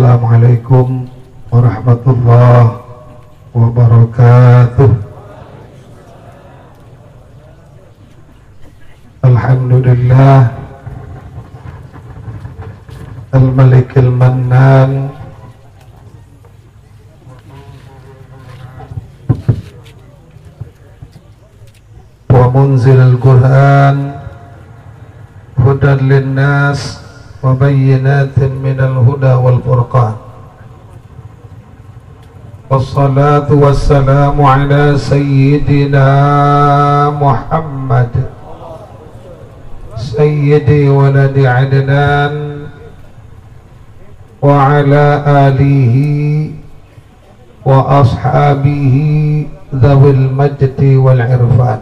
Assalamualaikum warahmatullahi wabarakatuh. Alhamdulillah Al-Malikil Mannan wa munzilil Qur'an hudan linnas wa bayyinatin minal huda wal furqan. Wassalatu wassalamu ala sayyidina Muhammad sayyidi waladi Adnan wa ala alihi wa ashabihi dhawil majdi wal irfan.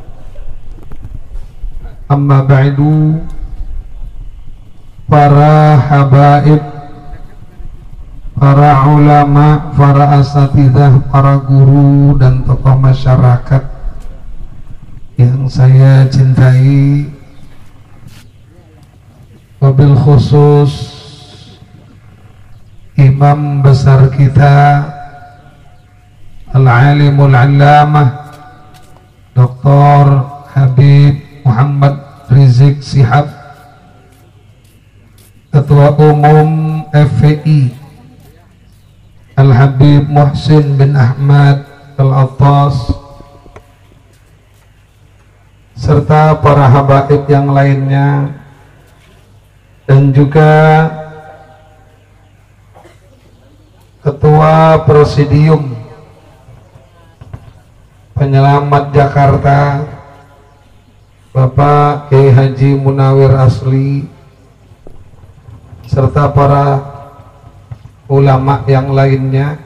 Amma ba'du, para habaib, para ulama, para asatidzah, para guru dan tokoh masyarakat yang saya cintai, wabil khusus imam besar kita al-alimul allamah Dr. Habib Muhammad Rizik Shihab, Ketua Umum FPI Al-Habib Muhsin bin Ahmad Al-Attas, serta para habaib yang lainnya, dan juga Ketua Presidium Penyelamat Jakarta Bapak Kiai Haji Munawir Asli, serta para ulama yang lainnya,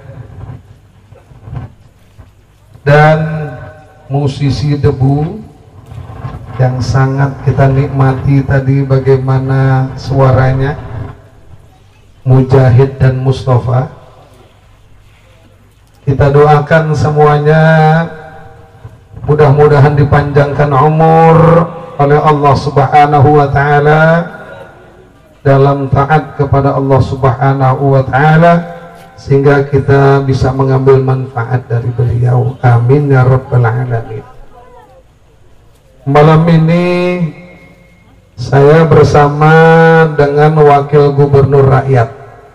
dan musisi debu yang sangat kita nikmati tadi bagaimana suaranya, Mujahid dan Mustafa. Kita doakan semuanya mudah-mudahan dipanjangkan umur oleh Allah Subhanahu wa ta'ala dalam taat kepada Allah Subhanahu wa ta'ala, sehingga kita bisa mengambil manfaat dari beliau. Amin ya rabbal alamin. Malam ini saya bersama dengan Wakil Gubernur Rakyat.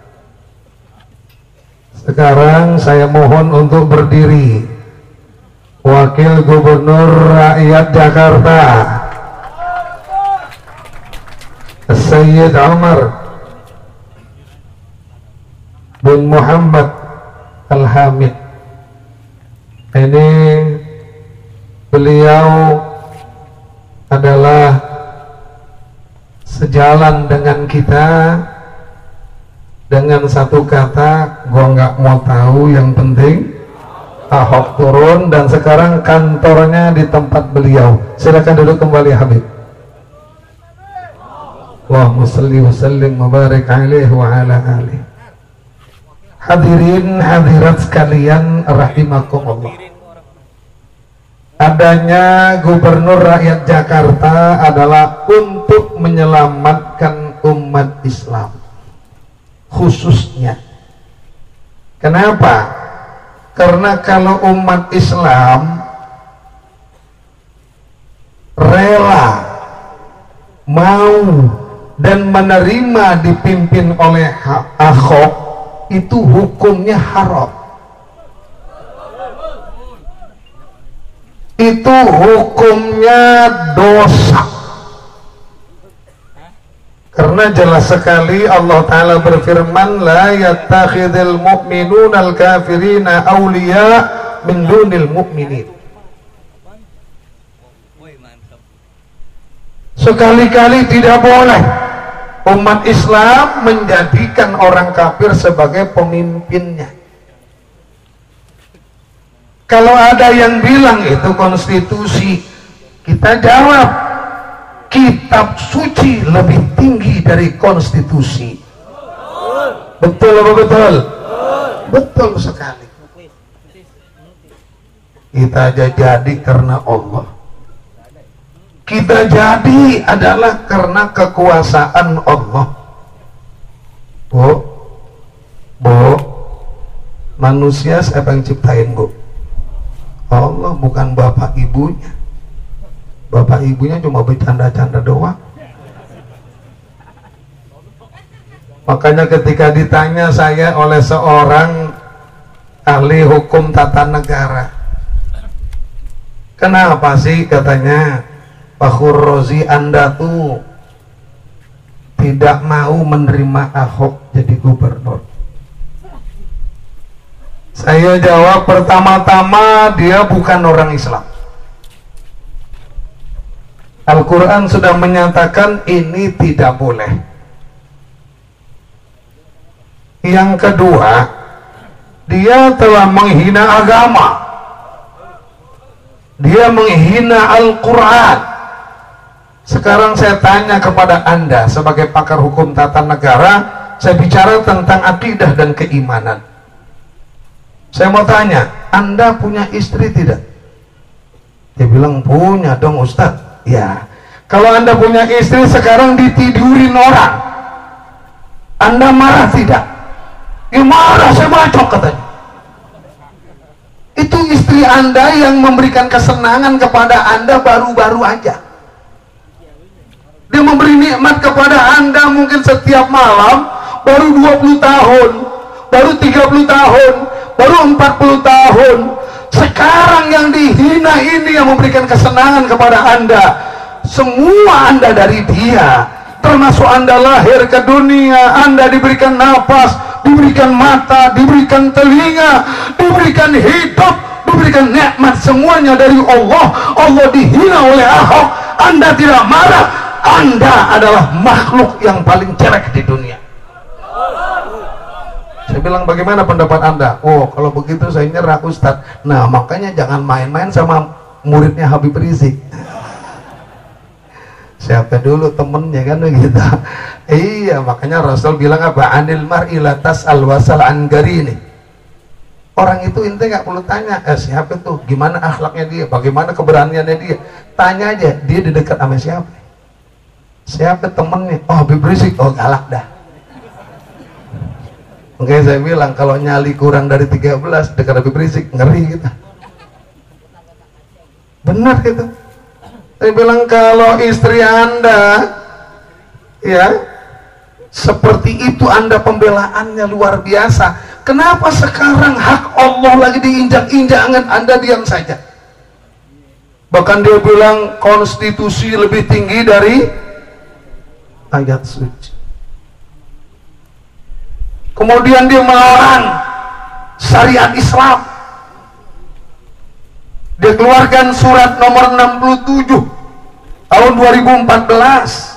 Sekarang saya mohon untuk berdiri. Wakil Gubernur Rakyat Jakarta Sayyid Umar bin Muhammad Al-Hamid. Ini beliau adalah sejalan dengan kita dengan satu kata, gua nggak mau tahu, yang penting Ahok turun, dan sekarang kantornya di tempat beliau. Silakan duduk kembali Habib. Allahumma shalli wa sallim wa barik alaihi wa ala alihi. Hadirin hadirat sekalian rahimakumullah. Adanya Gubernur Rakyat Jakarta adalah untuk menyelamatkan umat Islam khususnya. Kenapa? Karena kalau umat Islam rela, mau dan menerima dipimpin oleh Ahok, itu hukumnya haram. Itu hukumnya dosa. Karena jelas sekali Allah Ta'ala berfirman, la yattakhidhul mu'minuna al-kafirina awliya min dunil mu'minin. Sekali-kali tidak boleh umat Islam menjadikan orang kafir sebagai pemimpinnya. Kalau ada yang bilang itu konstitusi, kita jawab, kitab suci lebih tinggi dari konstitusi. Betul apa betul? Betul sekali. Kita aja jadi karena Allah. Kita jadi adalah karena kekuasaan Allah. Oh, Manusia siapa yang ciptain, Bu? Allah, bukan bapak ibunya. Bapak ibunya cuma bercanda-canda doang. Makanya ketika ditanya saya oleh seorang ahli hukum tata negara, kenapa sih katanya Pak Khurrozi Anda tuh tidak mau menerima Ahok jadi gubernur? Saya jawab, pertama-tama dia bukan orang Islam. Al-Quran sudah menyatakan ini tidak boleh. Yang kedua, dia telah menghina agama, dia menghina Al-Quran. Sekarang saya tanya kepada Anda sebagai pakar hukum tata negara, saya bicara tentang akidah dan keimanan. Saya mau tanya, Anda punya istri tidak? Dia bilang, punya dong Ustadz. Ya, kalau Anda punya istri sekarang ditidurin orang, Anda marah tidak? Ya marah, saya bacok katanya. Itu istri Anda yang memberikan kesenangan kepada Anda baru-baru aja. Dia memberi nikmat kepada Anda mungkin setiap malam baru 20 tahun, baru 30 tahun, baru 40 tahun. Sekarang yang dihina ini yang memberikan kesenangan kepada Anda. Semua Anda dari dia, termasuk Anda lahir ke dunia, Anda diberikan nafas, diberikan mata, diberikan telinga, diberikan hidup, diberikan nikmat, semuanya dari Allah. Allah dihina oleh Ahok, Anda tidak marah. Anda adalah makhluk yang paling jelek di dunia. Saya bilang, bagaimana pendapat Anda? Oh, kalau begitu saya nyerah Ustadz. Nah, makanya jangan main-main sama muridnya Habib Rizik. Siapa dulu temennya kan begitu. Iya, makanya Rasul bilang apa? Anil mar'i la tas'al wasal an garini. Orang itu ente nggak perlu tanya, siapa tuh, gimana akhlaknya dia, bagaimana keberaniannya dia. Tanya aja, dia di dekat sama siapa? Siapa temennya? Oh, Habib Rizik. Oh, galak dah. Oke, saya bilang kalau nyali kurang dari 13 dekat Habib Rizik, ngeri kita. Benar gitu. Saya bilang kalau istri Anda ya seperti itu, Anda pembelaannya luar biasa. Kenapa sekarang hak Allah lagi diinjak-injak, Anda diam saja? Bahkan dia bilang konstitusi lebih tinggi dari ayat suci. Kemudian dia melarang syariat Islam. Dia keluarkan surat nomor 67 tahun 2014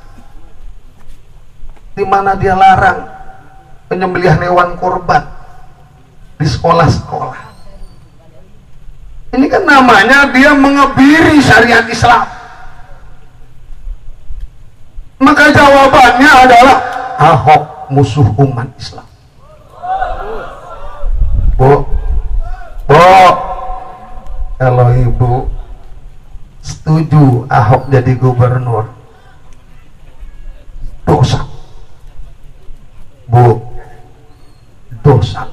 di mana dia larang penyembelihan hewan korban di sekolah-sekolah. Ini kan namanya dia mengebiri syariat Islam. Maka jawabannya adalah Ahok musuh umat Islam. Bu, kalau ibu setuju Ahok jadi gubernur, dosa. Bu, dosa.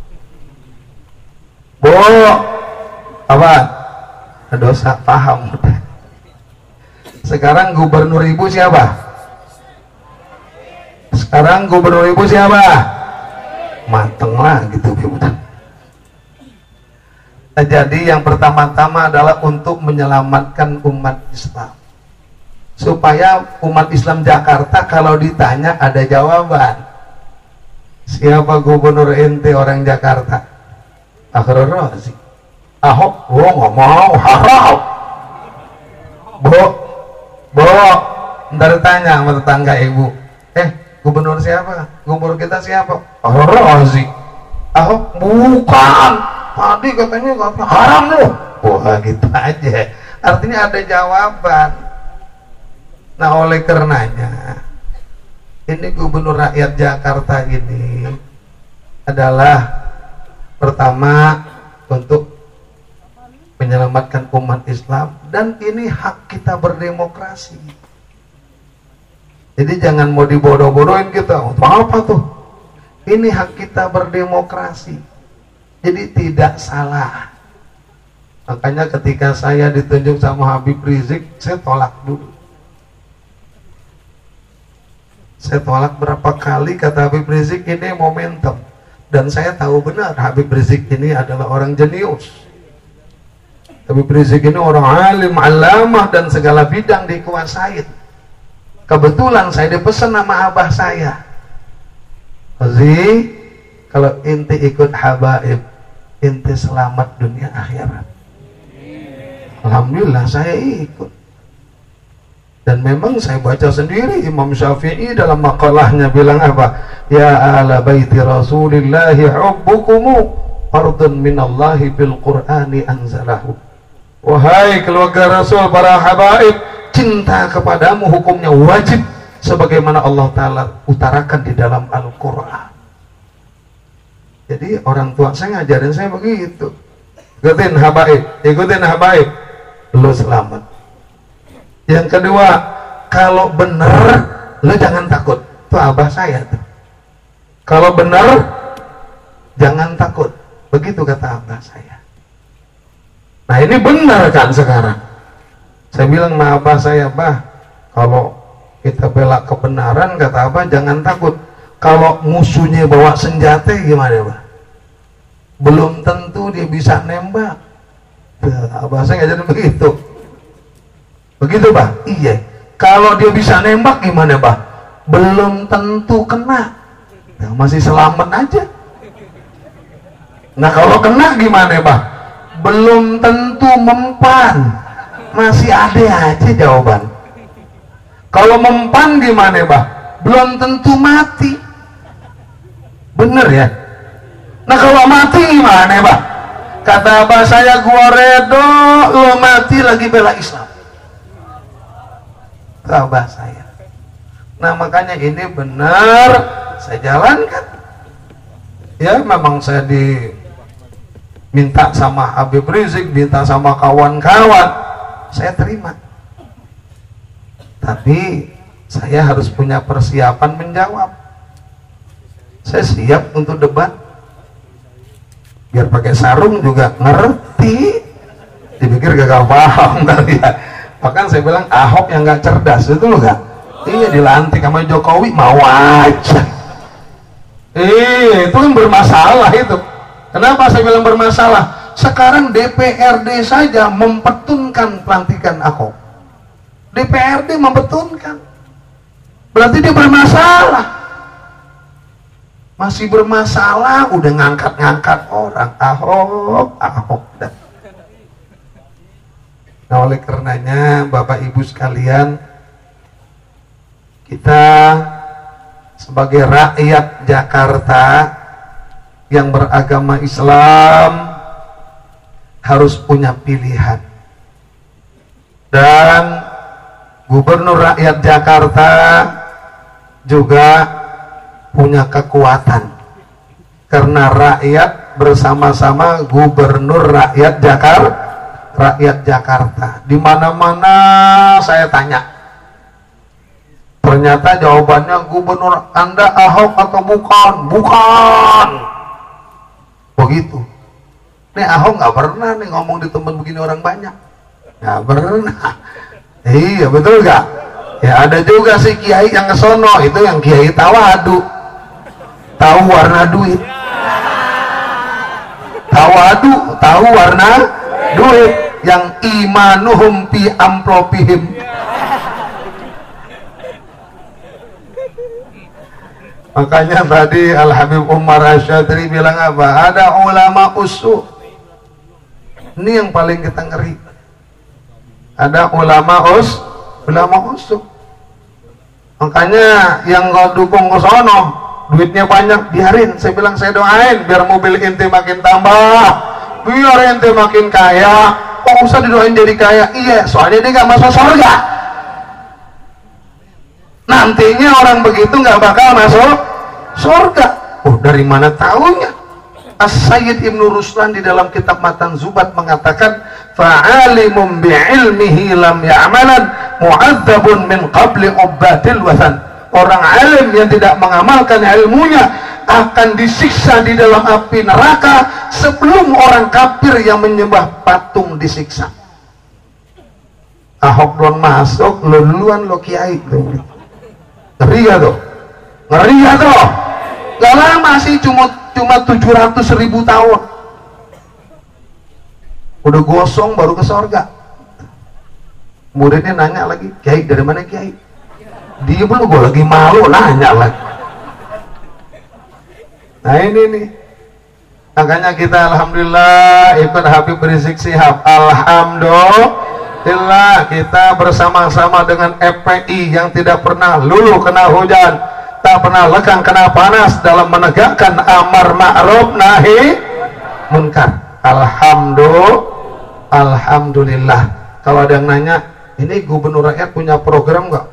Bu, apa? Dosa, paham. Sekarang gubernur ibu siapa? Sekarang gubernur ibu siapa? Mateng lah gitu. Nah, jadi yang pertama-tama adalah untuk menyelamatkan umat Islam, supaya umat Islam Jakarta kalau ditanya ada jawaban. Siapa gubernur ente orang Jakarta? Akhirnya Ahok. Oh, nggak mau, haram. Bu, ntar tanya sama tetangga ibu, gubernur siapa? Gubernur kita siapa? Razi. Ahok bukan. Tadi katanya haram loh. Wah, gitu aja. Artinya ada jawaban. Nah, oleh karenanya ini gubernur rakyat Jakarta ini adalah pertama untuk menyelamatkan umat Islam, dan ini hak kita berdemokrasi. Jadi jangan mau dibodoh-bodohin kita. Apa tuh? Ini hak kita berdemokrasi. Jadi tidak salah. Makanya ketika saya ditunjuk sama Habib Rizik, saya tolak dulu. Saya tolak berapa kali, kata Habib Rizik, ini momentum. Dan saya tahu benar Habib Rizik ini adalah orang jenius. Habib Rizik ini orang alim, alamah, dan segala bidang dikuasai. Kebetulan saya dipesan nama abah saya, Ozi, kalau inti ikut habaib, inti selamat dunia akhirat. Alhamdulillah saya ikut. Dan memang saya baca sendiri, Imam Syafi'i dalam makalahnya bilang apa? Ya ala baiti rasulillahi hubbukumu fardun minallahi bil qur'ani anzalahu. Wahai keluarga Rasul, para habaib, cinta kepadamu hukumnya wajib, sebagaimana Allah Ta'ala utarakan di dalam Al-Quran. Jadi orang tua saya ngajarin saya begitu. Ikutin habaib, lu selamat. Yang kedua, kalau benar, lu jangan takut. Itu abah saya tuh. Kalau benar, jangan takut. Begitu kata abah saya. Nah ini benar kan sekarang. Saya bilang sama abah saya, bah, kalau kita bela kebenaran, kata abah, jangan takut. Kalau musuhnya bawa senjata gimana, bah? Belum tentu dia bisa nembak. Abah saya ngajarin begitu. Begitu, bah? Iya. Kalau dia bisa nembak gimana, bah? Belum tentu kena. Nah, masih selamat aja. Nah kalau kena gimana, bah? Belum tentu mempan. Masih ada aja jawaban. Kalau mempan gimana, bah? Belum tentu mati. Bener ya? Nah kalau mati gimana, bah? Kata abah saya, gua redo lo mati lagi bela Islam. Kata abah saya. Nah makanya ini benar saya jalankan. Ya memang saya diminta sama Habib Rizik, minta sama kawan-kawan, saya terima. Tapi saya harus punya persiapan menjawab. Saya siap untuk debat. Biar pakai sarung juga ngerti. Dipikir gagal paham kali ya. Bahkan saya bilang Ahok yang gak cerdas itu loh gak. Iya dilantik sama Jokowi mau aja. Itu kan bermasalah itu. Kenapa saya bilang bermasalah? Sekarang DPRD saja mempetunkan pelantikan Ahok. DPRD mempetunkan. Berarti dia bermasalah. Masih bermasalah, udah ngangkat-ngangkat orang. Ahok. Nah oleh karenanya Bapak Ibu sekalian, kita sebagai rakyat Jakarta yang beragama Islam harus punya pilihan. Dan Gubernur rakyat Jakarta juga punya kekuatan karena rakyat bersama-sama Gubernur rakyat Jakarta. Di mana-mana saya tanya, ternyata jawabannya, Gubernur Anda Ahok atau bukan? Bukan. Begitu. Nih Ahok nggak pernah nih ngomong di tempat begini orang banyak, nggak pernah. Iya betul gak? Ya ada juga si kiai yang kesono, itu yang kiai tawadu, tahu warna duit, tahu warna duit, yang imanuhum fi amplopihim. Makanya tadi Al Habib Umar Asyadri bilang apa? Ada ulama usul. Ini yang paling kita ngeri. Ada ulama usul. Makanya yang kau dukung ke sono, duitnya banyak, biarin. Saya bilang saya doain biar mobil ente makin tambah, biar ente makin kaya. Kok usah didoain jadi kaya? Iya, soalnya dia nggak masuk surga. Nantinya orang begitu nggak bakal masuk surga. Oh, dari mana tahunya? As-Sayyid Ibnu Ruslan di dalam kitab Matan Zubat mengatakan, fa'alimum bi'ilmihi lam ya'malan mu'adzabun min qabli ubbatil wathan. Orang alim yang tidak mengamalkan ilmunya akan disiksa di dalam api neraka sebelum orang kafir yang menyembah patung disiksa. Ahok belum masuk, lo duluan lo kiai. Ngeri ya tuh, ngeri ya tuh. Gak lama sih, cuma 700.000 tahun. Udah gosong baru ke sorga. Muridnya nanya lagi, kiai dari mana kiai? Dia belum, gue lagi malu nanya lagi. Nah ini nih, makanya kita alhamdulillah ikut Habib Rizik Syihab. Alhamdulillah kita bersama-sama dengan FPI yang tidak pernah luluh kena hujan, tak pernah lekang kena panas dalam menegakkan amar ma'ruf nahi munkar. Alhamdulillah. Kalau ada yang nanya, ini gubernur rakyat punya program nggak?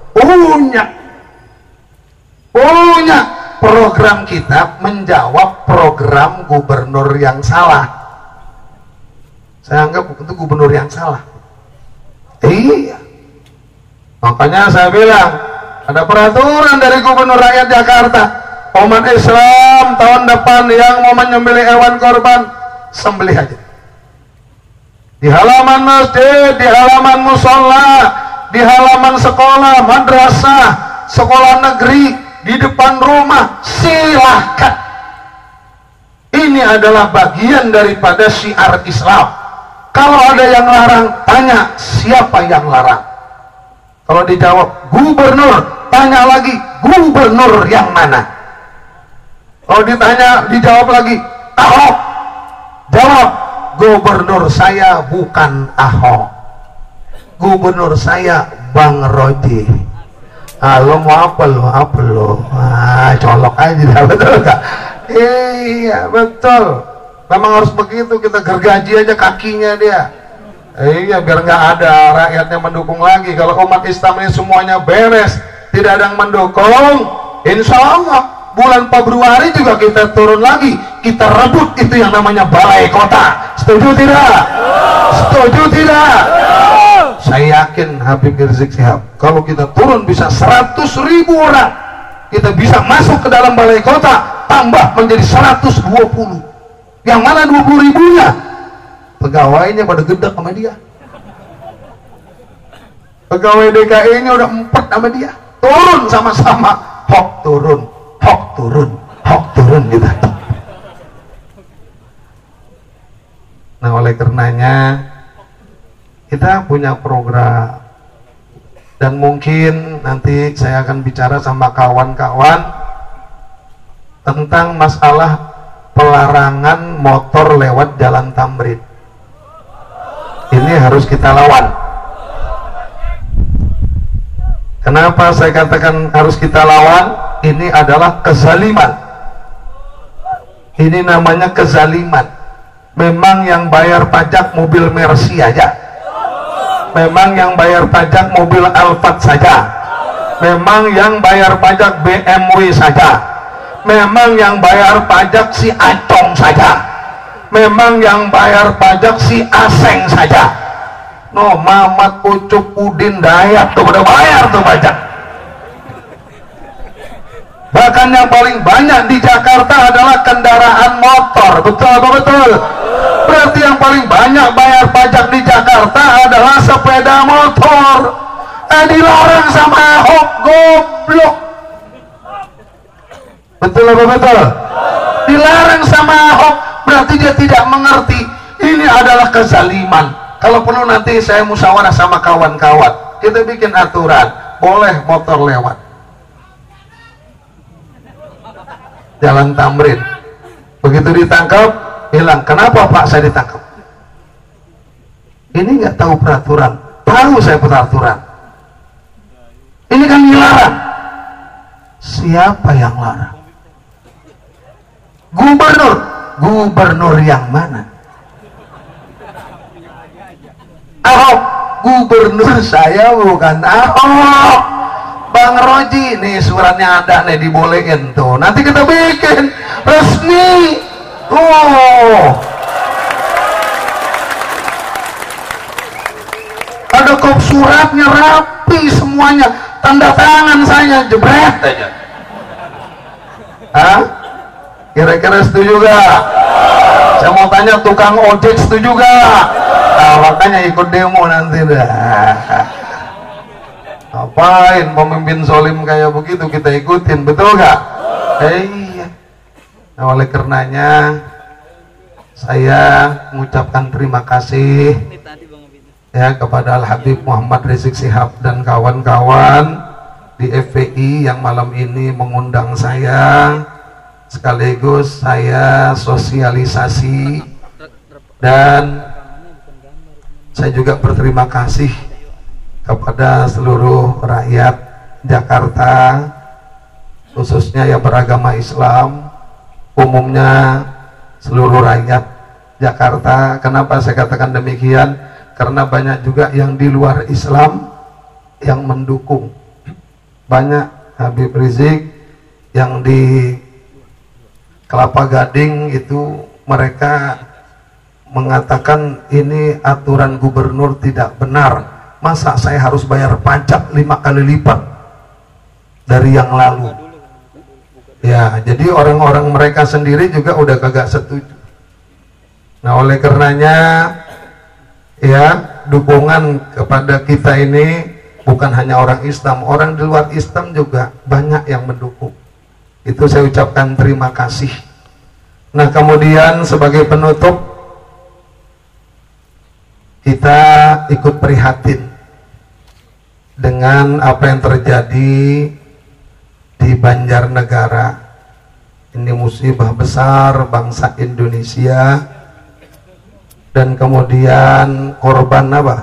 Punya. Program kita menjawab program gubernur yang salah. Saya anggap itu gubernur yang salah. Iya. Makanya saya bilang, ada peraturan dari gubernur rakyat Jakarta. Umat Islam tahun depan yang mau menyembelih hewan korban, sembelih aja. Di halaman masjid, di halaman musola, di halaman sekolah, madrasah, sekolah negeri, di depan rumah, silahkan. Ini adalah bagian daripada syiar Islam. Kalau ada yang larang, tanya siapa yang larang. Kalau dijawab gubernur, tanya lagi gubernur yang mana. Kalau dijawab lagi Ahok, jawab gubernur saya bukan Ahok, gubernur saya Bang Roji. Lo mau apa lo? Colok aja, betul gak? Iya betul. Memang harus begitu, kita gergaji aja kakinya dia. Iya, biar nggak ada rakyatnya mendukung lagi. Kalau umat Islam ini semuanya beres, tidak ada yang mendukung, insya Allah bulan Februari juga kita turun lagi, kita rebut itu yang namanya balai kota. Setuju tidak? Setuju tidak? Saya yakin Habib Rizik Syihab, kalau kita turun bisa 100.000 orang, kita bisa masuk ke dalam balai kota, tambah menjadi 120. Yang mana 20.000-nya? Pegawainya pada gedek sama dia. Pegawai DKI-nya udah 4 sama dia. Turun sama-sama, hok turun gitu. Nah oleh karenanya kita punya program, dan mungkin nanti saya akan bicara sama kawan-kawan tentang masalah pelarangan motor lewat jalan Tamrin. Ini harus kita lawan. Kenapa saya katakan harus kita lawan? Ini adalah kezaliman. Ini namanya kezaliman. Memang yang bayar pajak mobil Mercy aja, memang yang bayar pajak mobil Alphard saja, memang yang bayar pajak BMW saja, memang yang bayar pajak si Acong saja, memang yang bayar pajak si Aseng saja. No, Mamat, Ucup, Udin, Dayat tuh udah bayar tuh pajak. Bahkan yang paling banyak di Jakarta adalah kendaraan motor. Betul apa betul? Berarti yang paling banyak bayar pajak di Jakarta adalah sepeda motor. Dilarang sama Ahok, goblok. Betul apa betul? Dilarang sama Ahok, berarti dia tidak mengerti. Ini adalah kezaliman. Kalau perlu nanti saya musyawarah sama kawan-kawan, kita bikin aturan, boleh motor lewat jalan Tamrin. Begitu ditangkap, bilang, kenapa Pak saya ditangkap? Ini nggak tahu peraturan. Tahu saya peraturan. Ini kan dilarang. Siapa yang larang? Gubernur. Gubernur yang mana? Ahok. Gubernur saya bukan Ahok, Bang Roji. Nih suratnya ada nih, dibolehin tuh. Nanti kita bikin resmi. Ada kop suratnya rapi semuanya, tanda tangan saya, jebret aja. Kira-kira setuju gak? Saya mau tanya tukang ojek setuju gak? Nah, makanya ikut demo nanti dah. Ngapain pemimpin solim kayak begitu kita ikutin, betul gak? Iya. Nah, oleh karenanya saya mengucapkan terima kasih ya kepada Al-Habib Muhammad Rizik Syihab dan kawan-kawan di FPI yang malam ini mengundang saya, sekaligus saya sosialisasi, dan saya juga berterima kasih kepada seluruh rakyat Jakarta, khususnya yang beragama Islam, umumnya seluruh rakyat Jakarta. Kenapa saya katakan demikian? Karena banyak juga yang di luar Islam yang mendukung. Banyak Habib Rizik yang di Kelapa Gading itu mereka mengatakan ini aturan gubernur tidak benar. Masa saya harus bayar pajak 5 kali lipat dari yang lalu? Ya, jadi orang-orang mereka sendiri juga udah kagak setuju. Nah, oleh karenanya ya, dukungan kepada kita ini bukan hanya orang Islam, orang di luar Islam juga banyak yang mendukung. Itu saya ucapkan terima kasih. Nah, kemudian sebagai penutup, kita ikut prihatin dengan apa yang terjadi di Banjarnegara. Ini musibah besar bangsa Indonesia, dan kemudian korban apa?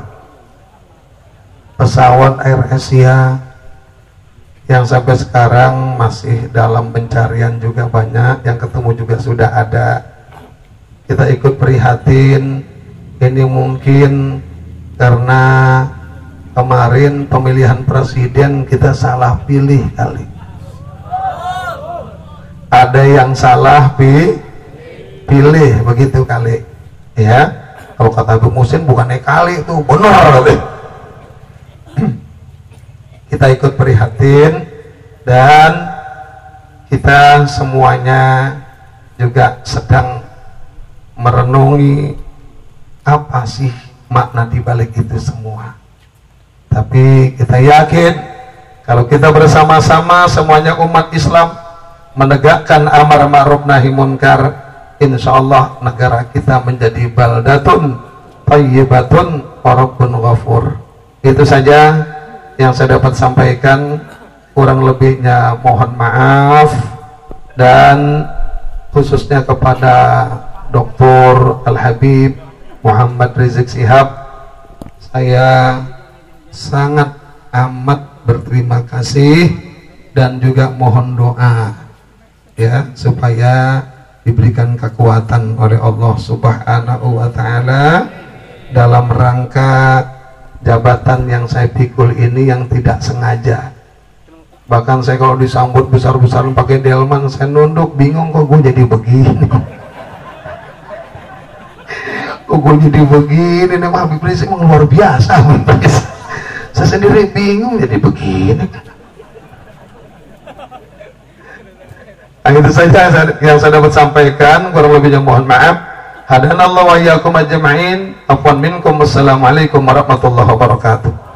Pesawat Air Asia yang sampai sekarang masih dalam pencarian juga banyak, yang ketemu juga sudah ada. Kita ikut prihatin. Ini mungkin karena kemarin pemilihan presiden kita salah pilih kali. Ada yang salah pilih begitu kali. Ya, kalau kata Abu Musin bukannya kali itu benar kali. Kita ikut prihatin, dan kita semuanya juga sedang merenungi apa sih makna dibalik itu semua. Tapi kita yakin kalau kita bersama-sama semuanya umat Islam menegakkan amar ma'ruf nahi munkar, insya Allah negara kita menjadi baldatun thayyibatun wa rabbun ghafur. Itu saja yang saya dapat sampaikan, kurang lebihnya mohon maaf, dan khususnya kepada Dr. Al-Habib Muhammad Rizik Syihab, saya sangat amat berterima kasih dan juga mohon doa ya supaya diberikan kekuatan oleh Allah Subhanahu wa taala dalam rangka jabatan yang saya pikul ini yang tidak sengaja. Bahkan saya kalau disambut besar-besaran pakai delman, saya nunduk, bingung kok gue jadi begini. Kok gue jadi begini nih, Habib Rizik emang luar biasa. Saya sendiri bingung jadi begini. Nah, itu saja yang saya dapat sampaikan, kurang lebihnya mohon maaf. Hadanallahu wa iyyakum ajma'in. Afwan minkum. Wassalamualaikum warahmatullahi wabarakatuh.